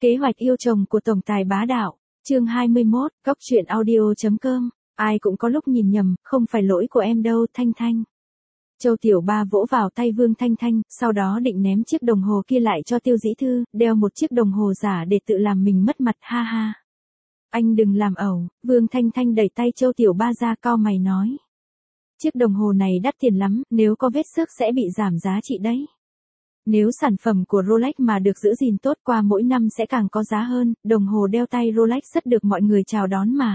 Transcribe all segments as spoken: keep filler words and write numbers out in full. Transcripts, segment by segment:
Kế hoạch yêu chồng của tổng tài bá đạo, chương hai mươi mốt, góc truyện audio chấm com, ai cũng có lúc nhìn nhầm, không phải lỗi của em đâu, Thanh Thanh. Châu Tiểu Ba vỗ vào tay Vương Thanh Thanh, sau đó định ném chiếc đồng hồ kia lại cho Tiêu Dĩ Thư, đeo một chiếc đồng hồ giả để tự làm mình mất mặt, ha ha. Anh đừng làm ẩu, Vương Thanh Thanh đẩy tay Châu Tiểu Ba ra, cau mày nói. Chiếc đồng hồ này đắt tiền lắm, nếu có vết xước sẽ bị giảm giá trị đấy. Nếu sản phẩm của Rolex mà được giữ gìn tốt qua mỗi năm sẽ càng có giá hơn, đồng hồ đeo tay Rolex rất được mọi người chào đón mà.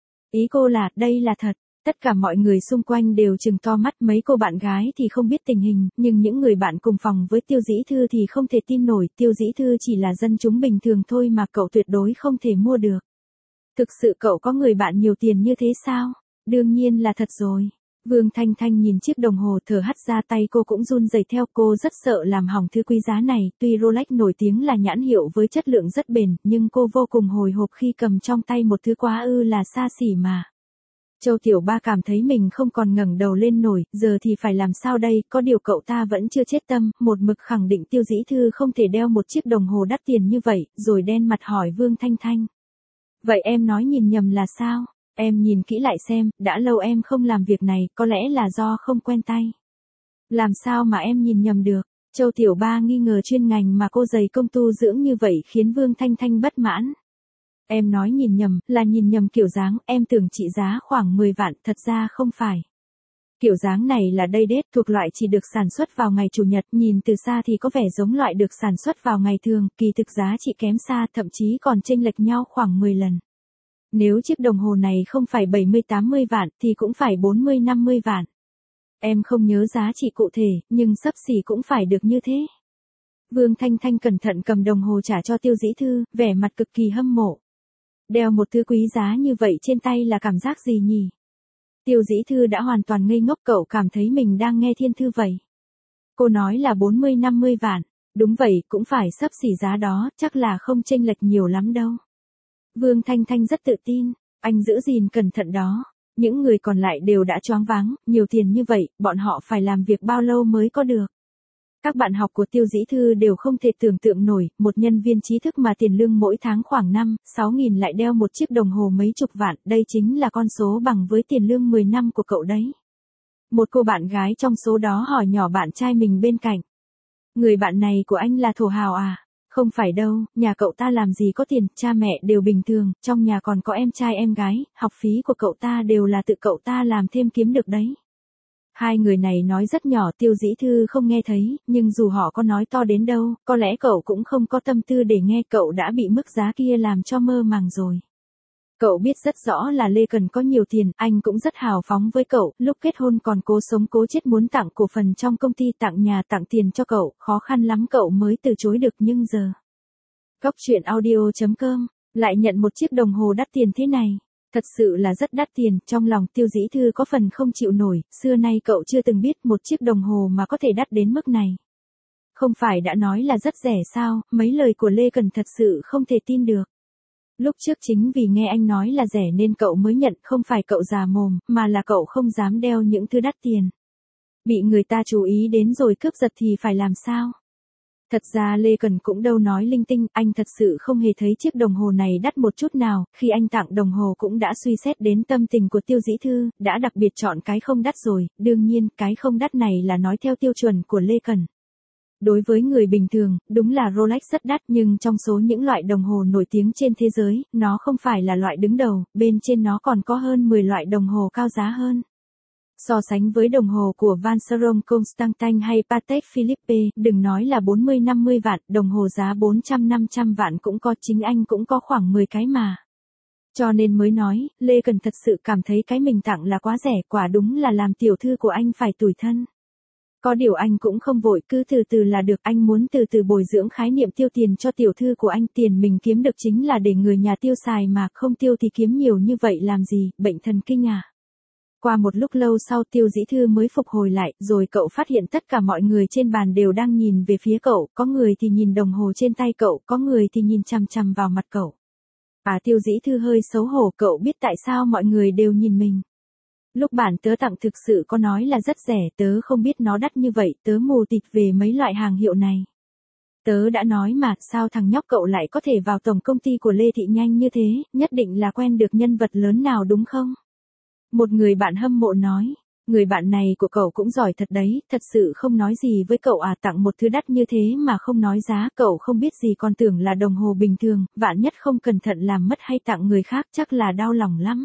Ý cô là, đây là thật, tất cả mọi người xung quanh đều trừng to mắt, mấy cô bạn gái thì không biết tình hình, nhưng những người bạn cùng phòng với Tiêu Dĩ Thư thì không thể tin nổi, Tiêu Dĩ Thư chỉ là dân chúng bình thường thôi mà cậu tuyệt đối không thể mua được. Thực sự cậu có người bạn nhiều tiền như thế sao? Đương nhiên là thật rồi. Vương Thanh Thanh nhìn chiếc đồng hồ thở hắt ra, tay cô cũng run rẩy theo, cô rất sợ làm hỏng thứ quý giá này, tuy Rolex nổi tiếng là nhãn hiệu với chất lượng rất bền, nhưng cô vô cùng hồi hộp khi cầm trong tay một thứ quá ư là xa xỉ mà. Châu Tiểu Ba cảm thấy mình không còn ngẩng đầu lên nổi, giờ thì phải làm sao đây, có điều cậu ta vẫn chưa chết tâm, một mực khẳng định Tiêu Dĩ Thư không thể đeo một chiếc đồng hồ đắt tiền như vậy, rồi đen mặt hỏi Vương Thanh Thanh. Vậy em nói nhìn nhầm là sao? Em nhìn kỹ lại xem, đã lâu em không làm việc này, có lẽ là do không quen tay. Làm sao mà em nhìn nhầm được? Châu Tiểu Ba nghi ngờ chuyên ngành mà cô dày công tu dưỡng như vậy khiến Vương Thanh Thanh bất mãn. Em nói nhìn nhầm, là nhìn nhầm kiểu dáng, em tưởng trị giá khoảng mười vạn, thật ra không phải. Kiểu dáng này là dated, thuộc loại chỉ được sản xuất vào ngày Chủ nhật, nhìn từ xa thì có vẻ giống loại được sản xuất vào ngày thường, kỳ thực giá trị kém xa, thậm chí còn chênh lệch nhau khoảng mười lần. Nếu chiếc đồng hồ này không phải bảy mươi tám mươi vạn thì cũng phải bốn mươi năm mươi vạn. Em không nhớ giá trị cụ thể, nhưng xấp xỉ cũng phải được như thế. Vương Thanh Thanh cẩn thận cầm đồng hồ trả cho Tiêu Dĩ Thư, vẻ mặt cực kỳ hâm mộ. Đeo một thứ quý giá như vậy trên tay là cảm giác gì nhỉ? Tiêu Dĩ Thư đã hoàn toàn ngây ngốc, cậu cảm thấy mình đang nghe thiên thư vậy. Cô nói là bốn mươi năm mươi vạn, đúng vậy, cũng phải xấp xỉ giá đó, chắc là không chênh lệch nhiều lắm đâu. Vương Thanh Thanh rất tự tin, anh giữ gìn cẩn thận đó. Những người còn lại đều đã choáng váng, nhiều tiền như vậy, bọn họ phải làm việc bao lâu mới có được. Các bạn học của Tiêu Dĩ Thư đều không thể tưởng tượng nổi, một nhân viên trí thức mà tiền lương mỗi tháng khoảng năm, sáu nghìn lại đeo một chiếc đồng hồ mấy chục vạn, đây chính là con số bằng với tiền lương mười năm của cậu đấy. Một cô bạn gái trong số đó hỏi nhỏ bạn trai mình bên cạnh. Người bạn này của anh là thổ hào à? Không phải đâu, nhà cậu ta làm gì có tiền, cha mẹ đều bình thường, trong nhà còn có em trai em gái, học phí của cậu ta đều là tự cậu ta làm thêm kiếm được đấy. Hai người này nói rất nhỏ, Tiêu Dĩ Thư không nghe thấy, nhưng dù họ có nói to đến đâu, có lẽ cậu cũng không có tâm tư để nghe, cậu đã bị mức giá kia làm cho mơ màng rồi. Cậu biết rất rõ là Lê Cần có nhiều tiền, anh cũng rất hào phóng với cậu, lúc kết hôn còn cố sống cố chết muốn tặng cổ phần trong công ty, tặng nhà, tặng tiền cho cậu, khó khăn lắm cậu mới từ chối được, nhưng giờ. Góc truyện audio chấm com, lại nhận một chiếc đồng hồ đắt tiền thế này. Thật sự là rất đắt tiền, trong lòng Tiêu Dĩ Thư có phần không chịu nổi, xưa nay cậu chưa từng biết một chiếc đồng hồ mà có thể đắt đến mức này. Không phải đã nói là rất rẻ sao, mấy lời của Lê Cần thật sự không thể tin được. Lúc trước chính vì nghe anh nói là rẻ nên cậu mới nhận, không phải cậu già mồm, mà là cậu không dám đeo những thứ đắt tiền. Bị người ta chú ý đến rồi cướp giật thì phải làm sao? Thật ra Lê Cần cũng đâu nói linh tinh, anh thật sự không hề thấy chiếc đồng hồ này đắt một chút nào, khi anh tặng đồng hồ cũng đã suy xét đến tâm tình của Tiêu Dĩ Thư, đã đặc biệt chọn cái không đắt rồi, đương nhiên, cái không đắt này là nói theo tiêu chuẩn của Lê Cần. Đối với người bình thường, đúng là Rolex rất đắt, nhưng trong số những loại đồng hồ nổi tiếng trên thế giới, nó không phải là loại đứng đầu, bên trên nó còn có hơn mười loại đồng hồ cao giá hơn. So sánh với đồng hồ của Vacheron Constantin hay Patek Philippe, đừng nói là bốn mươi năm mươi vạn, đồng hồ giá bốn trăm năm trăm vạn cũng có, chính anh cũng có khoảng mười cái mà. Cho nên mới nói, Lê Cần thật sự cảm thấy cái mình tặng là quá rẻ, quả đúng là làm tiểu thư của anh phải tủi thân. Có điều anh cũng không vội, cứ từ từ là được, anh muốn từ từ bồi dưỡng khái niệm tiêu tiền cho tiểu thư của anh, tiền mình kiếm được chính là để người nhà tiêu xài mà, không tiêu thì kiếm nhiều như vậy làm gì, bệnh thần kinh à. Qua một lúc lâu sau Tiêu Dĩ Thư mới phục hồi lại, rồi cậu phát hiện tất cả mọi người trên bàn đều đang nhìn về phía cậu, có người thì nhìn đồng hồ trên tay cậu, có người thì nhìn chằm chằm vào mặt cậu. À, Tiêu Dĩ Thư hơi xấu hổ, cậu biết tại sao mọi người đều nhìn mình. Lúc bản tớ tặng thực sự có nói là rất rẻ, tớ không biết nó đắt như vậy, tớ mù tịt về mấy loại hàng hiệu này. Tớ đã nói mà, sao thằng nhóc cậu lại có thể vào tổng công ty của Lê Thị nhanh như thế, nhất định là quen được nhân vật lớn nào đúng không? Một người bạn hâm mộ nói, người bạn này của cậu cũng giỏi thật đấy, thật sự không nói gì với cậu à, tặng một thứ đắt như thế mà không nói giá, cậu không biết gì còn tưởng là đồng hồ bình thường, vạn nhất không cẩn thận làm mất hay tặng người khác chắc là đau lòng lắm.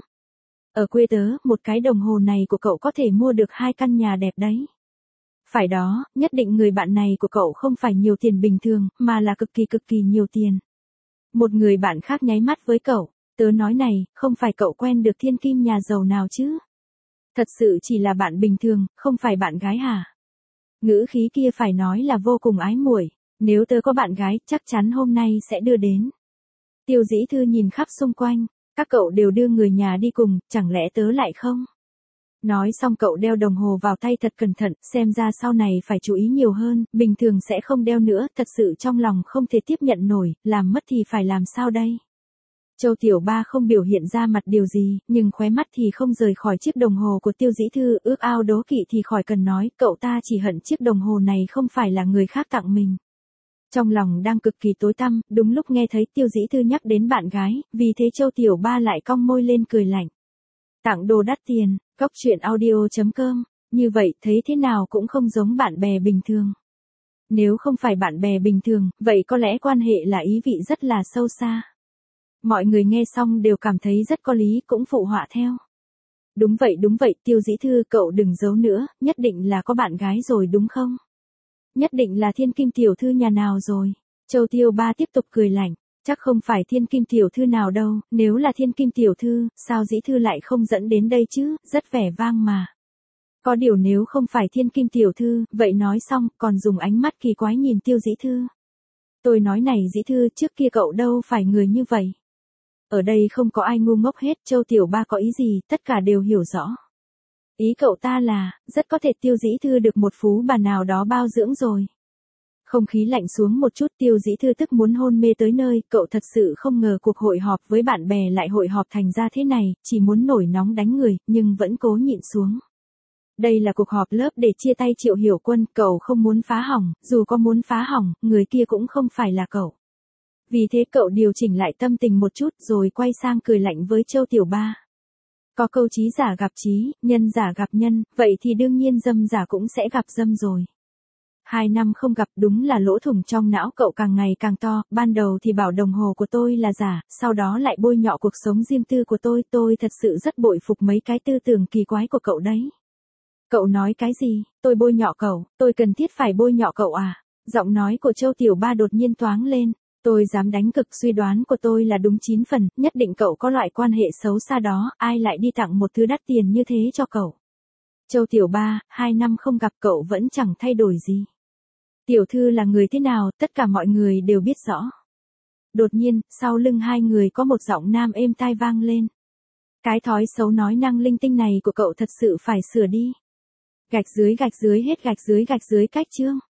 Ở quê tớ, một cái đồng hồ này của cậu có thể mua được hai căn nhà đẹp đấy. Phải đó, nhất định người bạn này của cậu không phải nhiều tiền bình thường, mà là cực kỳ cực kỳ nhiều tiền. Một người bạn khác nháy mắt với cậu, tớ nói này, không phải cậu quen được thiên kim nhà giàu nào chứ? Thật sự chỉ là bạn bình thường, không phải bạn gái hả? Ngữ khí kia phải nói là vô cùng ái muội, nếu tớ có bạn gái, chắc chắn hôm nay sẽ đưa đến. Tiêu Dĩ Thư nhìn khắp xung quanh, các cậu đều đưa người nhà đi cùng, chẳng lẽ tớ lại không? Nói xong cậu đeo đồng hồ vào tay thật cẩn thận, xem ra sau này phải chú ý nhiều hơn, bình thường sẽ không đeo nữa, thật sự trong lòng không thể tiếp nhận nổi, làm mất thì phải làm sao đây? Châu Tiểu Ba không biểu hiện ra mặt điều gì, nhưng khóe mắt thì không rời khỏi chiếc đồng hồ của Tiêu Dĩ Thư, ước ao đố kỵ thì khỏi cần nói, cậu ta chỉ hận chiếc đồng hồ này không phải là người khác tặng mình. Trong lòng đang cực kỳ tối tăm, đúng lúc nghe thấy Tiêu Dĩ Thư nhắc đến bạn gái, vì thế Châu Tiểu Ba lại cong môi lên cười lạnh. Tặng đồ đắt tiền, cóc truyện audio chấm com, như vậy thấy thế nào cũng không giống bạn bè bình thường. Nếu không phải bạn bè bình thường, vậy có lẽ quan hệ là ý vị rất là sâu xa. Mọi người nghe xong đều cảm thấy rất có lý, cũng phụ họa theo. Đúng vậy đúng vậy, Tiêu Dĩ Thư cậu đừng giấu nữa, nhất định là có bạn gái rồi đúng không? Nhất định là thiên kim tiểu thư nhà nào rồi? Châu Tiêu Ba tiếp tục cười lạnh. Chắc không phải thiên kim tiểu thư nào đâu, nếu là thiên kim tiểu thư, sao Dĩ Thư lại không dẫn đến đây chứ, rất vẻ vang mà. Có điều nếu không phải thiên kim tiểu thư, vậy nói xong, còn dùng ánh mắt kỳ quái nhìn Tiêu Dĩ Thư. Tôi nói này Dĩ Thư, trước kia cậu đâu phải người như vậy. Ở đây không có ai ngu ngốc hết, Châu Tiểu Ba có ý gì, tất cả đều hiểu rõ. Ý cậu ta là, rất có thể Tiêu Dĩ Thư được một phú bà nào đó bao dưỡng rồi. Không khí lạnh xuống một chút, Tiêu Dĩ Thư tức muốn hôn mê tới nơi, cậu thật sự không ngờ cuộc hội họp với bạn bè lại hội họp thành ra thế này, chỉ muốn nổi nóng đánh người, nhưng vẫn cố nhịn xuống. Đây là cuộc họp lớp để chia tay Triệu Hiểu Quân, cậu không muốn phá hỏng, dù có muốn phá hỏng, người kia cũng không phải là cậu. Vì thế cậu điều chỉnh lại tâm tình một chút rồi quay sang cười lạnh với Châu Tiểu Ba. Có câu trí giả gặp trí, nhân giả gặp nhân, vậy thì đương nhiên dâm giả cũng sẽ gặp dâm rồi. Hai năm không gặp đúng là lỗ thủng trong não cậu càng ngày càng to, ban đầu thì bảo đồng hồ của tôi là giả, sau đó lại bôi nhọ cuộc sống riêng tư của tôi, tôi thật sự rất bội phục mấy cái tư tưởng kỳ quái của cậu đấy. Cậu nói cái gì, tôi bôi nhọ cậu, tôi cần thiết phải bôi nhọ cậu à? Giọng nói của Châu Tiểu Ba đột nhiên toáng lên, tôi dám đánh cực, suy đoán của tôi là đúng chín phần, nhất định cậu có loại quan hệ xấu xa đó, ai lại đi tặng một thứ đắt tiền như thế cho cậu. Châu Tiểu Ba, hai năm không gặp cậu vẫn chẳng thay đổi gì. Tiểu thư là người thế nào, tất cả mọi người đều biết rõ. Đột nhiên, sau lưng hai người có một giọng nam êm tai vang lên. Cái thói xấu nói năng linh tinh này của cậu thật sự phải sửa đi. Gạch dưới gạch dưới hết gạch dưới gạch dưới cách chương.